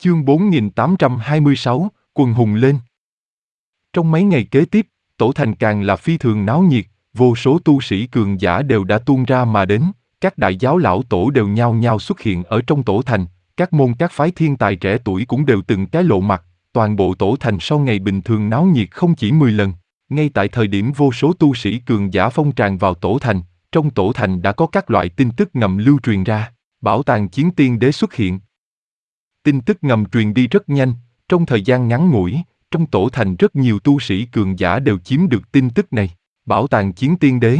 Chương 4826, quần hùng lên. Trong mấy ngày kế tiếp, tổ thành càng là phi thường náo nhiệt, vô số tu sĩ cường giả đều đã tuôn ra mà đến, các đại giáo lão tổ đều nhao nhao xuất hiện ở trong tổ thành, các môn các phái thiên tài trẻ tuổi cũng đều từng cái lộ mặt, toàn bộ tổ thành sau ngày bình thường náo nhiệt không chỉ 10 lần. Ngay tại thời điểm vô số tu sĩ cường giả phong tràn vào tổ thành, trong tổ thành đã có các loại tin tức ngầm lưu truyền ra, bảo tàng chiến tiên đế xuất hiện. Tin tức ngầm truyền đi rất nhanh, trong thời gian ngắn ngủi, trong tổ thành rất nhiều tu sĩ cường giả đều chiếm được tin tức này, bảo tàng chiến tiên đế.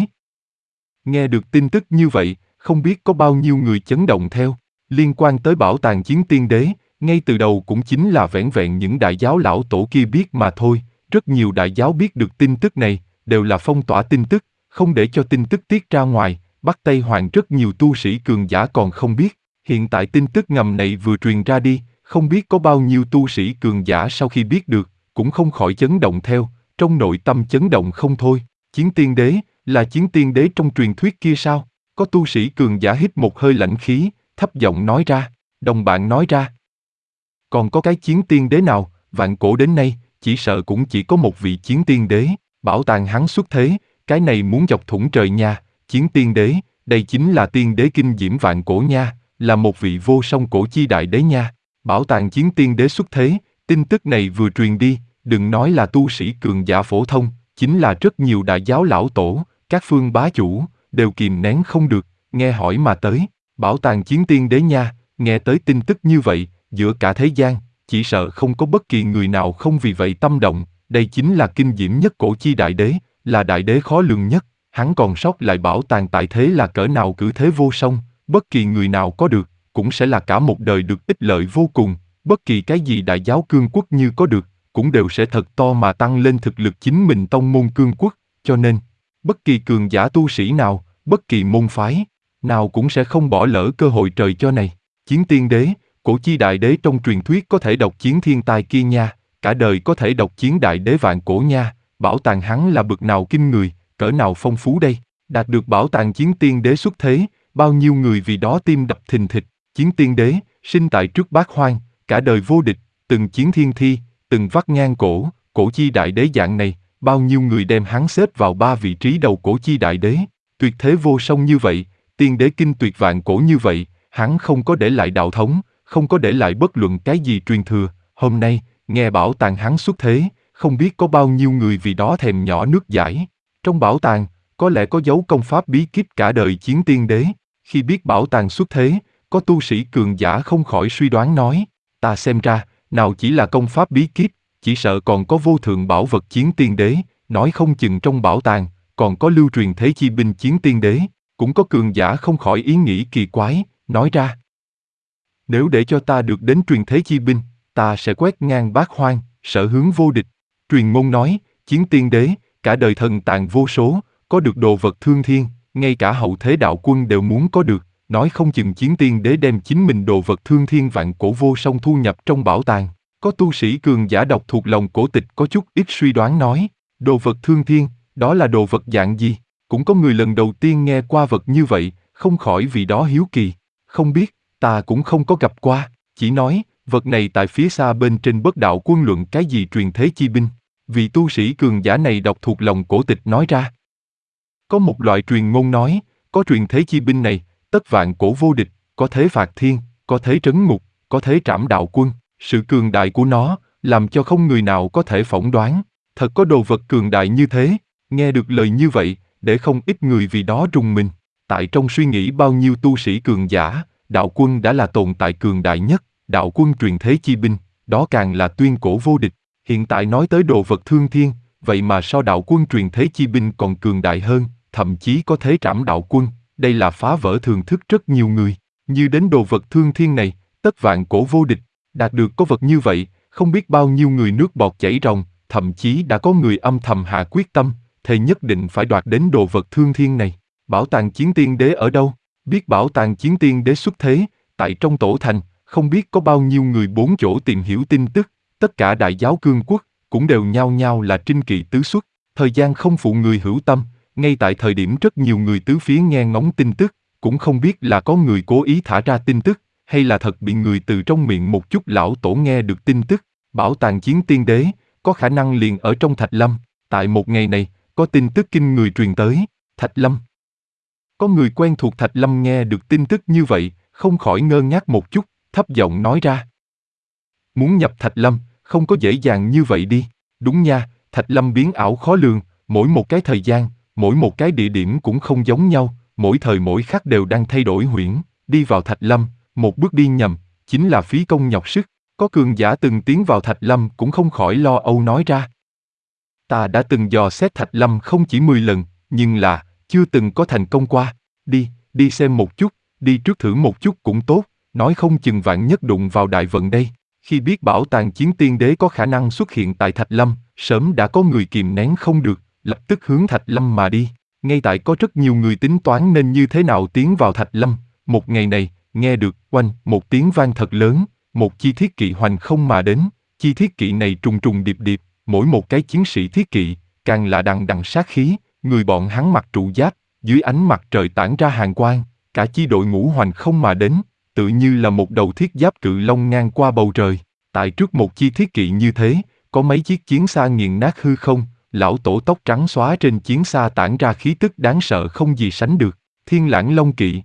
Nghe được tin tức như vậy, không biết có bao nhiêu người chấn động theo, liên quan tới bảo tàng chiến tiên đế, ngay từ đầu cũng chính là vẻn vẹn những đại giáo lão tổ kia biết mà thôi, rất nhiều đại giáo biết được tin tức này, đều là phong tỏa tin tức, không để cho tin tức tiết ra ngoài, Bắc Tây Hoàng rất nhiều tu sĩ cường giả còn không biết. Hiện tại tin tức ngầm này vừa truyền ra đi, không biết có bao nhiêu tu sĩ cường giả sau khi biết được, cũng không khỏi chấn động theo, trong nội tâm chấn động không thôi. Chiến tiên đế, là chiến tiên đế trong truyền thuyết kia sao? Có tu sĩ cường giả hít một hơi lãnh khí, thấp giọng nói ra, đồng bạn nói ra. Còn có cái chiến tiên đế nào, vạn cổ đến nay, chỉ sợ cũng chỉ có một vị chiến tiên đế, bảo tàng hắn xuất thế, cái này muốn dọc thủng trời nha, chiến tiên đế, đây chính là tiên đế kinh diễm vạn cổ nha. Là một vị vô song cổ chi đại đế nha. Bảo tàng chiến tiên đế xuất thế, tin tức này vừa truyền đi, đừng nói là tu sĩ cường giả phổ thông, chính là rất nhiều đại giáo lão tổ, các phương bá chủ, đều kìm nén không được, nghe hỏi mà tới. Bảo tàng chiến tiên đế nha, nghe tới tin tức như vậy, giữa cả thế gian, chỉ sợ không có bất kỳ người nào không vì vậy tâm động, đây chính là kinh diễm nhất cổ chi đại đế, là đại đế khó lường nhất, hắn còn sót lại bảo tàng tại thế là cỡ nào cử thế vô song. Bất kỳ người nào có được, cũng sẽ là cả một đời được ích lợi vô cùng, bất kỳ cái gì đại giáo cương quốc như có được, cũng đều sẽ thật to mà tăng lên thực lực chính mình tông môn cương quốc, cho nên, bất kỳ cường giả tu sĩ nào, bất kỳ môn phái, nào cũng sẽ không bỏ lỡ cơ hội trời cho này. Chiến tiên đế, cổ chi đại đế trong truyền thuyết có thể độc chiến thiên tài kia nha, cả đời có thể độc chiến đại đế vạn cổ nha, bảo tàng hắn là bực nào kinh người, cỡ nào phong phú đây, đạt được bảo tàng chiến tiên đế xuất thế. Bao nhiêu người vì đó tim đập thình thịch, chiến tiên đế, sinh tại trước bát hoang, cả đời vô địch, từng chiến thiên thi, từng vắt ngang cổ, cổ chi đại đế dạng này, bao nhiêu người đem hắn xếp vào 3 vị trí đầu cổ chi đại đế, tuyệt thế vô song như vậy, tiên đế kinh tuyệt vạn cổ như vậy, hắn không có để lại đạo thống, không có để lại bất luận cái gì truyền thừa, hôm nay, nghe bảo tàng hắn xuất thế, không biết có bao nhiêu người vì đó thèm nhỏ nước dãi. Trong bảo tàng, có lẽ có dấu công pháp bí kíp cả đời chiến tiên đế. Khi biết bảo tàng xuất thế, có tu sĩ cường giả không khỏi suy đoán nói, ta xem ra, nào chỉ là công pháp bí kíp, chỉ sợ còn có vô thượng bảo vật chiến tiên đế, nói không chừng trong bảo tàng, còn có lưu truyền thế chi binh chiến tiên đế, cũng có cường giả không khỏi ý nghĩ kỳ quái, nói ra. Nếu để cho ta được đến truyền thế chi binh, ta sẽ quét ngang bát hoang, sở hướng vô địch. Truyền ngôn nói, chiến tiên đế, cả đời thần tàng vô số, có được đồ vật thương thiên, ngay cả hậu thế đạo quân đều muốn có được, nói không chừng chiến tiên đế đem chính mình đồ vật thương thiên vạn cổ vô song thu nhập trong bảo tàng. Có tu sĩ cường giả đọc thuộc lòng cổ tịch có chút ít suy đoán nói, đồ vật thương thiên, đó là đồ vật dạng gì? Cũng có người lần đầu tiên nghe qua vật như vậy, không khỏi vì đó hiếu kỳ. Không biết, ta cũng không có gặp qua, chỉ nói, vật này tại phía xa bên trên Bất Đạo Quân luận cái gì truyền thế chi binh. Vị tu sĩ cường giả này đọc thuộc lòng cổ tịch nói ra. Có một loại truyền ngôn nói, có truyền thế chi binh này, tất vạn cổ vô địch, có thế phạt thiên, có thế trấn ngục, có thế trảm đạo quân, sự cường đại của nó, làm cho không người nào có thể phỏng đoán, thật có đồ vật cường đại như thế, nghe được lời như vậy, để không ít người vì đó rùng mình, tại trong suy nghĩ bao nhiêu tu sĩ cường giả, đạo quân đã là tồn tại cường đại nhất, đạo quân truyền thế chi binh, đó càng là tuyên cổ vô địch, hiện tại nói tới đồ vật thương thiên, vậy mà so đạo quân truyền thế chi binh còn cường đại hơn, thậm chí có thế trảm đạo quân, đây là phá vỡ thường thức rất nhiều người, như đến đồ vật thương thiên này, tất vạn cổ vô địch, đạt được có vật như vậy, không biết bao nhiêu người nước bọt chảy ròng, thậm chí đã có người âm thầm hạ quyết tâm, thề nhất định phải đoạt đến đồ vật thương thiên này. Bảo tàng chiến tiên đế ở đâu? Biết bảo tàng chiến tiên đế xuất thế, tại trong tổ thành, không biết có bao nhiêu người bốn chỗ tìm hiểu tin tức, tất cả đại giáo cương quốc, cũng đều nhao nhao là trinh kỵ tứ xuất, thời gian không phụ người hữu tâm, ngay tại thời điểm rất nhiều người tứ phía nghe ngóng tin tức, cũng không biết là có người cố ý thả ra tin tức, hay là thật bị người từ trong miệng một chút lão tổ nghe được tin tức, bảo tàng chiến tiên đế, có khả năng liền ở trong Thạch Lâm. Tại một ngày này, có tin tức kinh người truyền tới, Thạch Lâm. Có người quen thuộc Thạch Lâm nghe được tin tức như vậy, không khỏi ngơ ngác một chút, thấp giọng nói ra. Muốn nhập Thạch Lâm, không có dễ dàng như vậy đi. Đúng nha, Thạch Lâm biến ảo khó lường, mỗi một cái thời gian, mỗi một cái địa điểm cũng không giống nhau, mỗi thời mỗi khắc đều đang thay đổi huyễn. Đi vào Thạch Lâm, một bước đi nhầm, chính là phí công nhọc sức. Có cường giả từng tiến vào Thạch Lâm cũng không khỏi lo âu nói ra. Ta đã từng dò xét Thạch Lâm không chỉ 10 lần, nhưng là, chưa từng có thành công qua. Đi xem một chút, đi trước thử một chút cũng tốt, nói không chừng vạn nhất đụng vào đại vận đây. Khi biết bảo tàng chiến tiên đế có khả năng xuất hiện tại Thạch Lâm, sớm đã có người kìm nén không được, lập tức hướng Thạch Lâm mà đi. Ngay tại có rất nhiều người tính toán nên như thế nào tiến vào Thạch Lâm. Một ngày này, nghe được oanh một tiếng vang thật lớn, một chi thiết kỵ hoành không mà đến. Chi thiết kỵ này trùng trùng điệp điệp, mỗi một cái chiến sĩ thiết kỵ, càng là đằng đằng sát khí, người bọn hắn mặc trụ giáp, dưới ánh mặt trời tản ra hàn quang, cả chi đội ngũ hoành không mà đến, tự như là một đầu thiết giáp cự long ngang qua bầu trời. Tại trước một chi thiết kỵ như thế, có mấy chiếc chiến xa nghiền nát hư không, lão tổ tóc trắng xóa trên chiến xa tản ra khí tức đáng sợ không gì sánh được, Thiên Lãng Long Kỵ.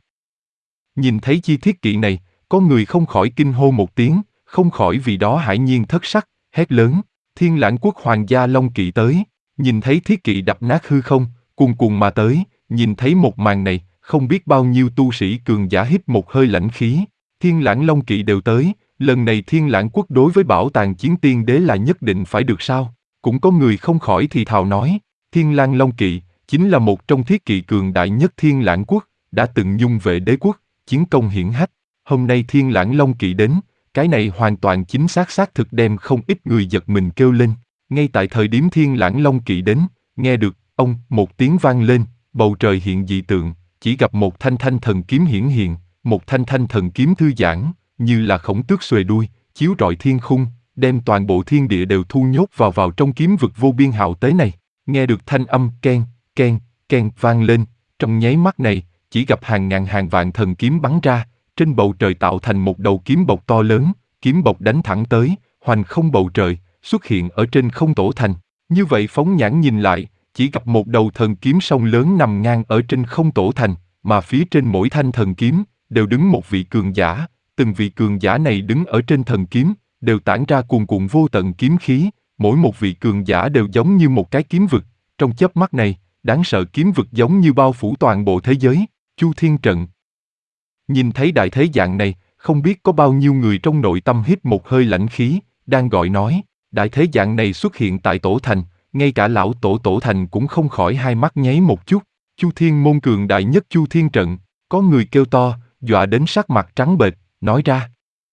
Nhìn thấy chi thiết kỵ này, có người không khỏi kinh hô một tiếng, không khỏi vì đó hải nhiên thất sắc, hét lớn, Thiên Lãng Quốc Hoàng gia Long Kỵ tới. Nhìn thấy thiết kỵ đập nát hư không, cuồn cuộn mà tới, nhìn thấy một màn này, không biết bao nhiêu tu sĩ cường giả hít một hơi lãnh khí. Thiên Lãng Long Kỵ đều tới, lần này Thiên Lãng Quốc đối với bảo tàng chiến tiên đế là nhất định phải được sao? Cũng có người không khỏi thì thào nói, Thiên Lang Long Kỵ chính là một trong thiết kỵ cường đại nhất Thiên Lãng Quốc, đã từng nhung vệ đế quốc, chiến công hiển hách. Hôm nay Thiên Lãng Long Kỵ đến, cái này hoàn toàn chính xác xác thực đem không ít người giật mình kêu lên. Ngay tại thời điểm Thiên Lãng Long Kỵ đến, nghe được ông một tiếng vang lên, bầu trời hiện dị tượng, chỉ gặp một thanh thanh thần kiếm hiển hiện, một thanh thanh thần kiếm thư giãn, như là khổng tước xuề đuôi, chiếu rọi thiên khung, đem toàn bộ thiên địa đều thu nhốt vào trong kiếm vực vô biên hạo tế này. Nghe được thanh âm ken ken ken vang lên, trong nháy mắt này, chỉ gặp hàng ngàn hàng vạn thần kiếm bắn ra, trên bầu trời tạo thành một đầu kiếm bộc to lớn, kiếm bộc đánh thẳng tới, hoành không bầu trời, xuất hiện ở trên không tổ thành. Như vậy phóng nhãn nhìn lại, chỉ gặp một đầu thần kiếm sông lớn nằm ngang ở trên không tổ thành, mà phía trên mỗi thanh thần kiếm, đều đứng một vị cường giả, từng vị cường giả này đứng ở trên thần kiếm, đều tản ra cuồn cuộn vô tận kiếm khí, mỗi một vị cường giả đều giống như một cái kiếm vực, trong chớp mắt này, đáng sợ kiếm vực giống như bao phủ toàn bộ thế giới. Chu Thiên Trận. Nhìn thấy đại thế dạng này, không biết có bao nhiêu người trong nội tâm hít một hơi lãnh khí, đang gọi nói, đại thế dạng này xuất hiện tại tổ thành, ngay cả lão tổ thành cũng không khỏi hai mắt nháy một chút. Chu Thiên môn cường đại nhất Chu Thiên Trận, có người kêu to, dọa đến sắc mặt trắng bệch, nói ra.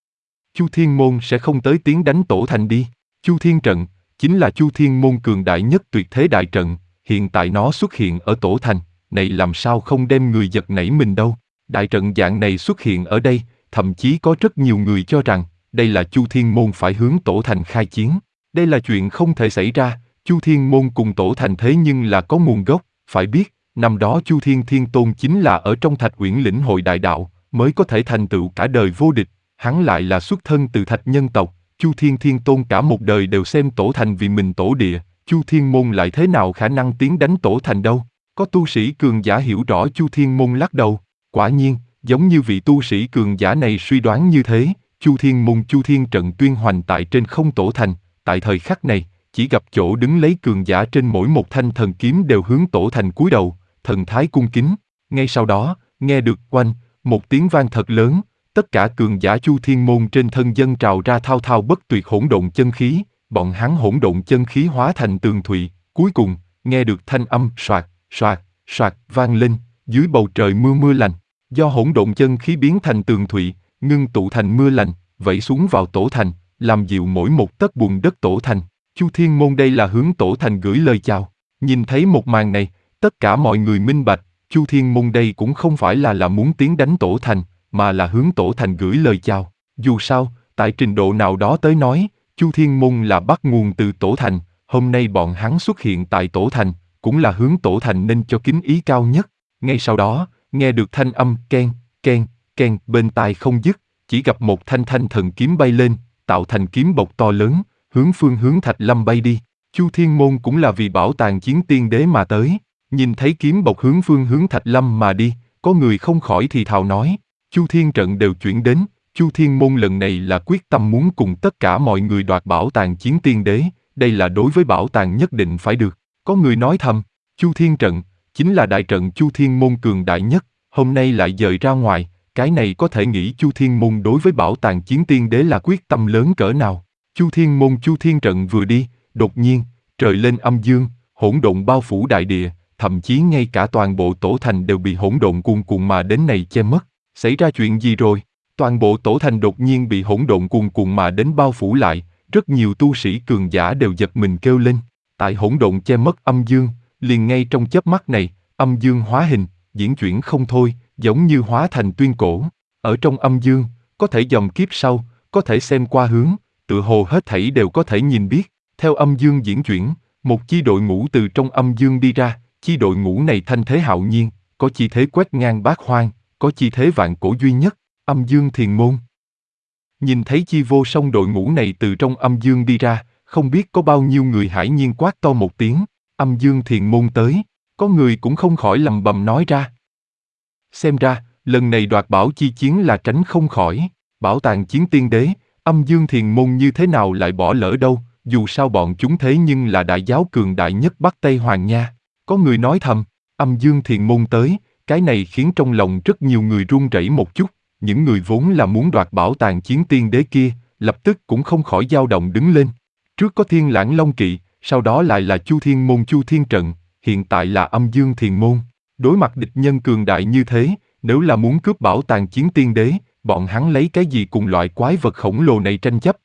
Chu Thiên môn sẽ không tới tiến đánh tổ thành đi. Chu Thiên Trận chính là Chu Thiên môn cường đại nhất tuyệt thế đại trận, hiện tại nó xuất hiện ở tổ thành, này làm sao không đem người giật nảy mình đâu. Đại trận dạng này xuất hiện ở đây, thậm chí có rất nhiều người cho rằng đây là Chu Thiên môn phải hướng tổ thành khai chiến. Đây là chuyện không thể xảy ra. Chu Thiên môn cùng tổ thành thế nhưng là có nguồn gốc, phải biết, năm đó Chu Thiên Thiên Tôn chính là ở trong Thạch Uyển lĩnh hội đại đạo, mới có thể thành tựu cả đời vô địch, hắn lại là xuất thân từ Thạch nhân tộc, Chu Thiên Thiên Tôn cả một đời đều xem tổ thành vì mình tổ địa, Chu Thiên môn lại thế nào khả năng tiến đánh tổ thành đâu? Có tu sĩ cường giả hiểu rõ Chu Thiên môn lắc đầu, quả nhiên, giống như vị tu sĩ cường giả này suy đoán như thế, Chu Thiên môn Chu Thiên trận tuyên hoành tại trên không tổ thành, tại thời khắc này, chỉ gặp chỗ đứng lấy cường giả trên mỗi một thanh thần kiếm đều hướng tổ thành cúi đầu, thần thái cung kính. Ngay sau đó, nghe được oanh, một tiếng vang thật lớn, tất cả cường giả Chu Thiên môn trên thân dân trào ra thao thao bất tuyệt hỗn độn chân khí, bọn hắn hỗn độn chân khí hóa thành tường thụy, cuối cùng, nghe được thanh âm soạt, soạt, soạt vang lên, dưới bầu trời mưa lành, do hỗn độn chân khí biến thành tường thụy, ngưng tụ thành mưa lành, vẩy xuống vào tổ thành, làm dịu mỗi một tấc bùn đất tổ thành. Chu Thiên môn đây là hướng tổ thành gửi lời chào. Nhìn thấy một màn này, tất cả mọi người minh bạch, Chu Thiên môn đây cũng không phải là muốn tiến đánh tổ thành, mà là hướng tổ thành gửi lời chào. Dù sao, tại trình độ nào đó tới nói, Chu Thiên môn là bắt nguồn từ tổ thành, hôm nay bọn hắn xuất hiện tại tổ thành, cũng là hướng tổ thành nên cho kính ý cao nhất. Ngay sau đó, nghe được thanh âm ken, ken, ken bên tai không dứt, chỉ gặp một thanh thanh thần kiếm bay lên, tạo thành kiếm bộc to lớn, hướng Thạch Lâm bay đi. Chu Thiên Môn cũng là vì bảo tàng chiến tiên đế mà tới, nhìn thấy kiếm bộc hướng Thạch Lâm mà đi, có người không khỏi thì thào nói, Chu Thiên trận đều chuyển đến, Chu Thiên Môn lần này là quyết tâm muốn cùng tất cả mọi người đoạt bảo tàng chiến tiên đế, đây là đối với bảo tàng nhất định phải được. Có người nói thầm, Chu Thiên trận, chính là đại trận Chu Thiên Môn cường đại nhất, hôm nay lại dời ra ngoài, cái này có thể nghĩ Chu Thiên Môn đối với bảo tàng chiến tiên đế là quyết tâm lớn cỡ nào. Chu Thiên Môn Chu Thiên trận vừa đi, đột nhiên, trời lên âm dương, hỗn độn bao phủ đại địa, thậm chí ngay cả toàn bộ tổ thành đều bị hỗn độn cuồn cuộn mà đến này che mất. Xảy ra chuyện gì rồi? Toàn bộ tổ thành đột nhiên bị hỗn độn cuồn cuộn mà đến bao phủ lại, rất nhiều tu sĩ cường giả đều giật mình kêu lên. Tại hỗn độn che mất âm dương, liền ngay trong chớp mắt này, âm dương hóa hình, diễn chuyển không thôi, giống như hóa thành tuyên cổ. Ở trong âm dương, có thể dòm kiếp sau, có thể xem qua hướng, tựa hồ hết thảy đều có thể nhìn biết. Theo âm dương diễn chuyển, một chi đội ngũ từ trong âm dương đi ra, chi đội ngũ này thanh thế hạo nhiên, có chi thế quét ngang bát hoang, có chi thế vạn cổ duy nhất, âm dương thiền môn. Nhìn thấy chi vô song đội ngũ này từ trong âm dương đi ra, không biết có bao nhiêu người hãi nhiên quát to một tiếng, âm dương thiền môn tới, có người cũng không khỏi lầm bầm nói ra. Xem ra, lần này đoạt bảo chi chiến là tránh không khỏi, bảo tàng chiến tiên đế, âm dương thiền môn như thế nào lại bỏ lỡ đâu, dù sao bọn chúng thế nhưng là đại giáo cường đại nhất Bắc Tây Hoàng Nha. Có người nói thầm, âm dương thiền môn tới, cái này khiến trong lòng rất nhiều người run rẩy một chút, những người vốn là muốn đoạt bảo tàng chiến tiên đế kia, lập tức cũng không khỏi dao động đứng lên. Trước có Thiên Lãng Long Kỵ, sau đó lại là Chu Thiên Môn Chu Thiên Trận, hiện tại là âm dương thiền môn. Đối mặt địch nhân cường đại như thế, nếu là muốn cướp bảo tàng chiến tiên đế, bọn hắn lấy cái gì cùng loại quái vật khổng lồ này tranh chấp,